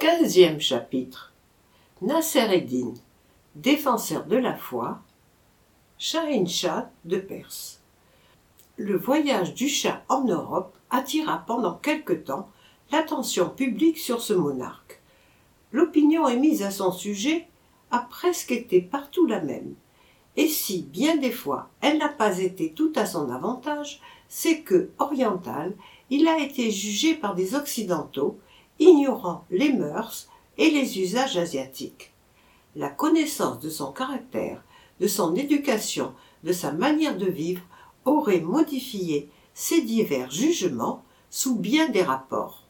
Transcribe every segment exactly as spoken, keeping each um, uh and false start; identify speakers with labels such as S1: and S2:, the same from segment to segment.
S1: Quinzième chapitre. Nasser-ed-Din, défenseur de la foi, Shahin-Shah de Perse. Le voyage du Shah en Europe attira pendant quelque temps l'attention publique sur ce monarque. L'opinion émise à son sujet a presque été partout la même. Et si, bien des fois, elle n'a pas été tout à son avantage, c'est que, oriental, il a été jugé par des occidentaux, ignorant les mœurs et les usages asiatiques. La connaissance de son caractère, de son éducation, de sa manière de vivre aurait modifié ces divers jugements sous bien des rapports.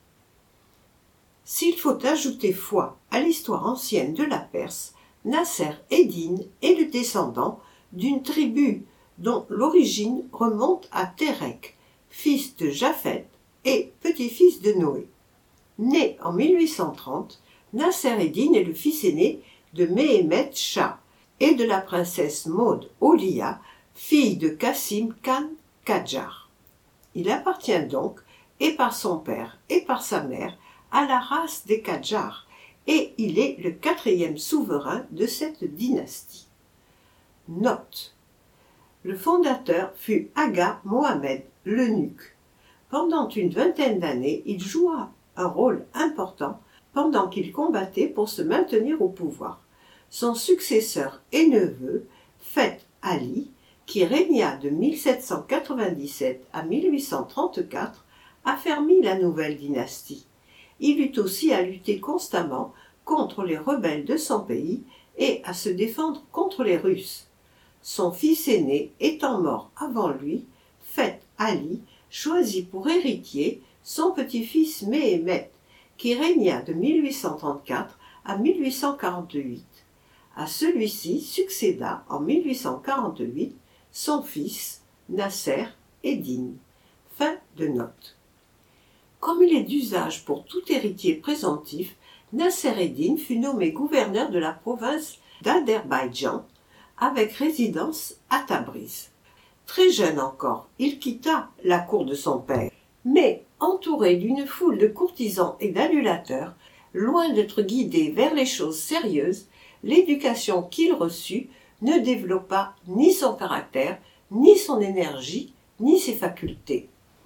S1: S'il faut ajouter foi à l'histoire ancienne de la Perse, Nasser-ed-Din est le descendant d'une tribu dont l'origine remonte à Terek, fils de Japhet et petit-fils de Noé. Né en mille huit cent trente, Nasser-ed-Din est le fils aîné de Mehemet Shah et de la princesse Maud Olia, fille de Qasim Khan Kadjar. Il appartient donc, et par son père et par sa mère, à la race des Kadjar, et il est le quatrième souverain de cette dynastie. Note. Le fondateur fut Agha Mohamed l'eunuque. Pendant une vingtaine d'années, il joua un rôle important pendant qu'il combattait pour se maintenir au pouvoir. Son successeur et neveu, Fath Ali, qui régna de mille sept cent quatre-vingt-dix-sept à mille huit cent trente-quatre, affermit la nouvelle dynastie. Il eut aussi à lutter constamment contre les rebelles de son pays et à se défendre contre les Russes. Son fils aîné étant mort avant lui, Fath Ali choisit pour héritier son petit-fils Mehemet, qui régna de mille huit cent trente-quatre à mille huit cent quarante-huit. À celui-ci succéda en mille huit cent quarante-huit son fils Nasser-ed-Din. Fin de note. Comme il est d'usage pour tout héritier présomptif, Nasser-ed-Din fut nommé gouverneur de la province d'Azerbaïdjan, avec résidence à Tabriz. Très jeune encore, il quitta la cour de son père, mais entouré d'une foule de courtisans et d'adulateurs, loin d'être guidé vers les choses sérieuses, l'éducation qu'il reçut ne développa ni son caractère, ni son énergie, ni ses facultés.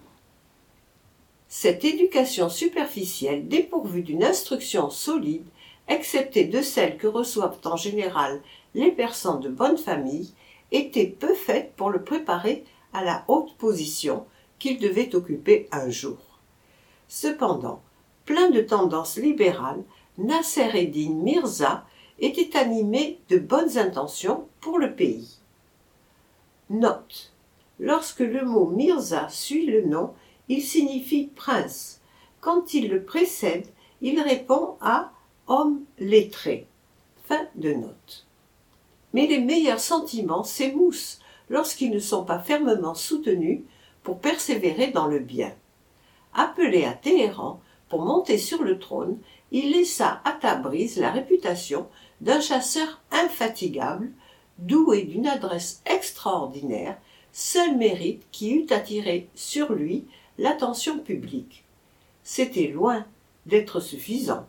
S1: Cette éducation superficielle, dépourvue d'une instruction solide, excepté de celle que reçoivent en général les personnes de bonne famille, était peu faite pour le préparer à la haute position qu'il devait occuper un jour. Cependant, plein de tendances libérales, Nasser-ed-Din Mirza était animé de bonnes intentions pour le pays. Note. Lorsque le mot Mirza suit le nom, il signifie prince. Quand il le précède, il répond à homme lettré. Fin de note. Mais les meilleurs sentiments s'émoussent lorsqu'ils ne sont pas fermement soutenus pour persévérer dans le bien. Appelé à Téhéran pour monter sur le trône, il laissa à Tabriz la réputation d'un chasseur infatigable, doué d'une adresse extraordinaire, seul mérite qui eût attiré sur lui l'attention publique. C'était loin d'être suffisant.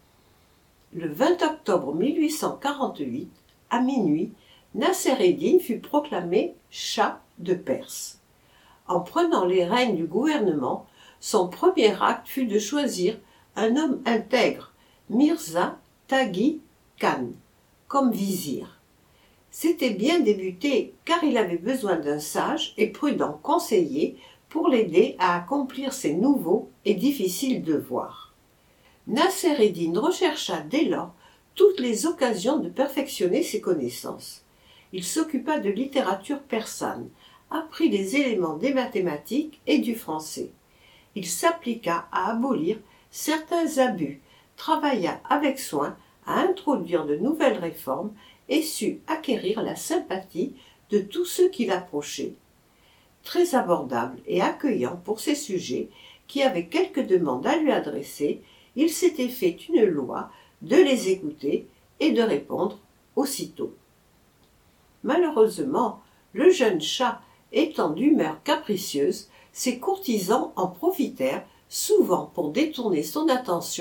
S1: Le vingt octobre mille huit cent quarante-huit, à minuit, Nasser-ed-Din fut proclamé Shah de Perse. En prenant les rênes du gouvernement, son premier acte fut de choisir un homme intègre, Mirza Taghi Khan, comme vizir. C'était bien débuté car il avait besoin d'un sage et prudent conseiller pour l'aider à accomplir ses nouveaux et difficiles devoirs. Nasser-ed-Din rechercha dès lors toutes les occasions de perfectionner ses connaissances. Il s'occupa de littérature persane, apprit les éléments des mathématiques et du français. Il s'appliqua à abolir certains abus, travailla avec soin à introduire de nouvelles réformes et sut acquérir la sympathie de tous ceux qui l'approchaient. Très abordable et accueillant pour ses sujets, qui avaient quelques demandes à lui adresser, il s'était fait une loi de les écouter et de répondre aussitôt. Malheureusement, le jeune Shah étant d'humeur capricieuse, ses courtisans en profitèrent souvent pour détourner son attention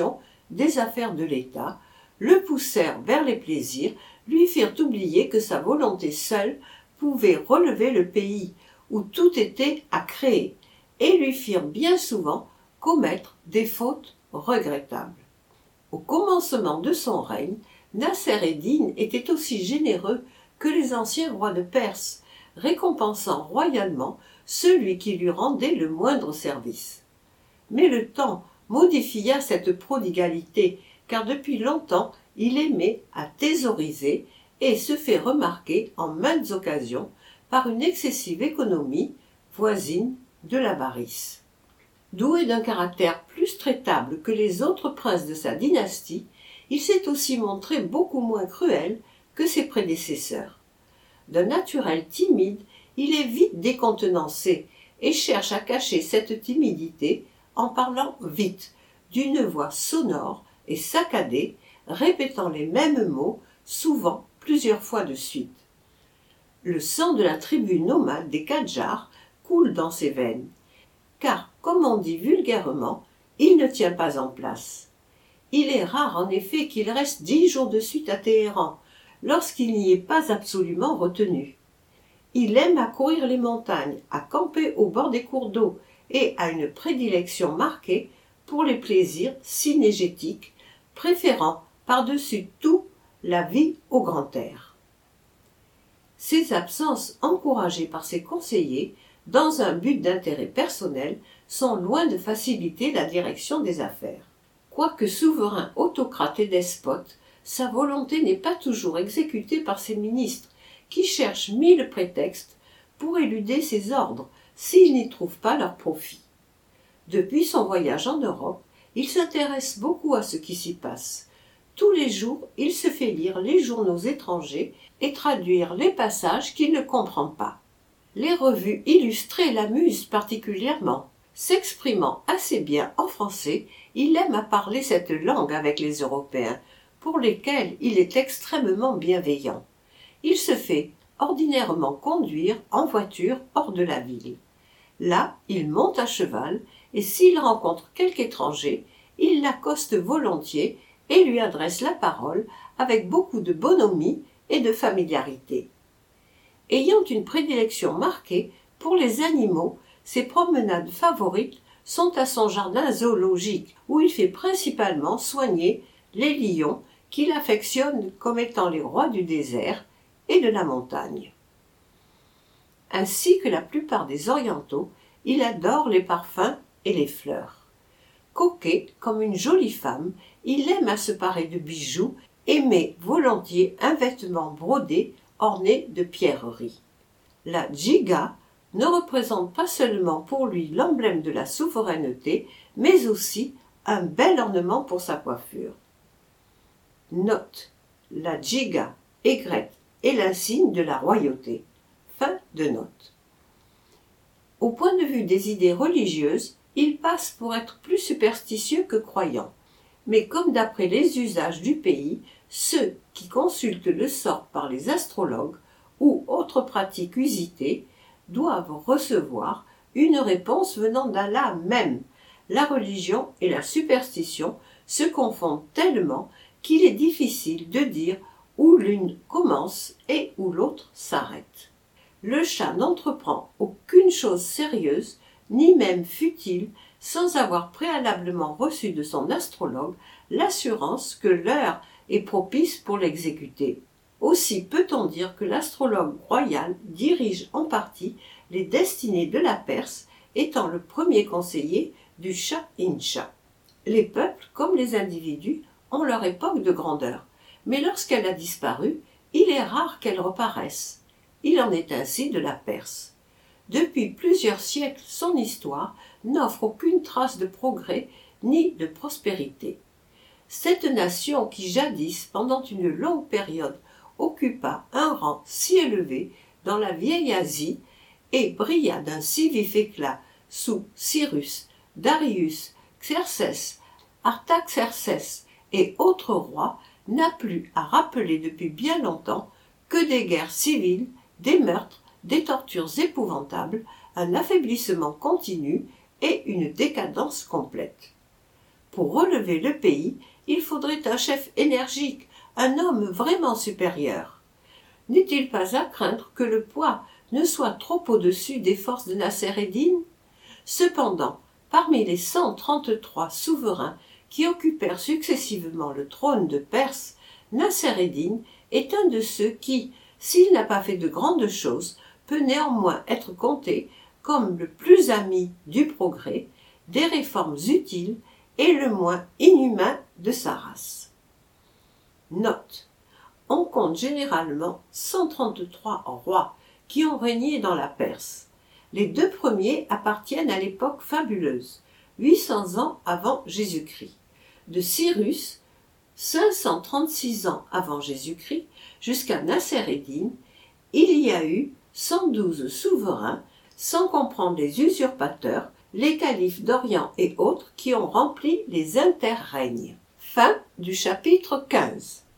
S1: des affaires de l'État, le poussèrent vers les plaisirs, lui firent oublier que sa volonté seule pouvait relever le pays où tout était à créer, et lui firent bien souvent commettre des fautes regrettables. Au commencement de son règne, Nasser-ed-Din était aussi généreux que les anciens rois de Perse, récompensant royalement celui qui lui rendait le moindre service. Mais le temps modifia cette prodigalité, car depuis longtemps il aimait à thésauriser et se fait remarquer en maintes occasions par une excessive économie voisine de l'avarice. Doué d'un caractère plus traitable que les autres princes de sa dynastie, il s'est aussi montré beaucoup moins cruel que ses prédécesseurs. D'un naturel timide, il est vite décontenancé et cherche à cacher cette timidité en parlant vite, d'une voix sonore et saccadée, répétant les mêmes mots, souvent plusieurs fois de suite. Le sang de la tribu nomade des Kadjars coule dans ses veines, car, comme on dit vulgairement, il ne tient pas en place. Il est rare en effet qu'il reste dix jours de suite à Téhéran, lorsqu'il n'y est pas absolument retenu. Il aime à courir les montagnes, à camper au bord des cours d'eau et a une prédilection marquée pour les plaisirs synégétiques, préférant par-dessus tout la vie au grand air. Ces absences encouragées par ses conseillers, dans un but d'intérêt personnel, sont loin de faciliter la direction des affaires. Quoique souverain, autocrate et despote, sa volonté n'est pas toujours exécutée par ses ministres, qui cherchent mille prétextes pour éluder ses ordres s'ils n'y trouvent pas leur profit. Depuis son voyage en Europe, il s'intéresse beaucoup à ce qui s'y passe. Tous les jours, il se fait lire les journaux étrangers et traduire les passages qu'il ne comprend pas. Les revues illustrées l'amusent particulièrement. S'exprimant assez bien en français, il aime à parler cette langue avec les Européens, pour lesquels il est extrêmement bienveillant. Il se fait ordinairement conduire en voiture hors de la ville. Là, il monte à cheval, et s'il rencontre quelque étranger, il l'accoste volontiers et lui adresse la parole avec beaucoup de bonhomie et de familiarité. Ayant une prédilection marquée pour les animaux, ses promenades favorites sont à son jardin zoologique, où il fait principalement soigner les lions qu'il affectionne comme étant les rois du désert et de la montagne. Ainsi que la plupart des orientaux, il adore les parfums et les fleurs. Coquet comme une jolie femme, il aime à se parer de bijoux et met volontiers un vêtement brodé orné de pierreries. La djiga ne représente pas seulement pour lui l'emblème de la souveraineté, mais aussi un bel ornement pour sa coiffure. Note: la djiga, aigrette, est l'insigne de la royauté. Fin de note. Au point de vue des idées religieuses, il passe pour être plus superstitieux que croyant. Mais comme d'après les usages du pays, ceux qui consultent le sort par les astrologues ou autres pratiques usitées doivent recevoir une réponse venant d'Allah même. La religion et la superstition se confondent tellement qu'il est difficile de dire où l'une commence et où l'autre s'arrête. Le chat n'entreprend aucune chose sérieuse, ni même futile, sans avoir préalablement reçu de son astrologue l'assurance que l'heure est propice pour l'exécuter. Aussi peut-on dire que l'astrologue royal dirige en partie les destinées de la Perse, étant le premier conseiller du Shah Incha. Les peuples, comme les individus, ont leur époque de grandeur, mais lorsqu'elle a disparu, il est rare qu'elle reparaisse. Il en est ainsi de la Perse. Depuis plusieurs siècles, son histoire n'offre aucune trace de progrès ni de prospérité. Cette nation qui jadis, pendant une longue période, occupa un rang si élevé dans la vieille Asie et brilla d'un si vif éclat sous Cyrus, Darius, Xerxès, Artaxerxès et autres rois, n'a plus à rappeler depuis bien longtemps que des guerres civiles, des meurtres, des tortures épouvantables, un affaiblissement continu et une décadence complète. Pour relever le pays, il faudrait un chef énergique, un homme vraiment supérieur. N'est-il pas à craindre que le poids ne soit trop au-dessus des forces de Nasser-Édine ? Cependant, parmi les cent trente-trois souverains qui occupèrent successivement le trône de Perse, Nasser-Édine est un de ceux qui, s'il n'a pas fait de grandes choses, peut néanmoins être compté comme le plus ami du progrès, des réformes utiles et le moins inhumain de sa race. Note. On compte généralement cent trente-trois rois qui ont régné dans la Perse. Les deux premiers appartiennent à l'époque fabuleuse, huit cents ans avant Jésus-Christ. De Cyrus, cinq cent trente-six ans avant Jésus-Christ, jusqu'à Nasser-Édine, il y a eu cent douze souverains, sans comprendre les usurpateurs, les califes d'Orient et autres qui ont rempli les interrègnes. Fin du chapitre quinze.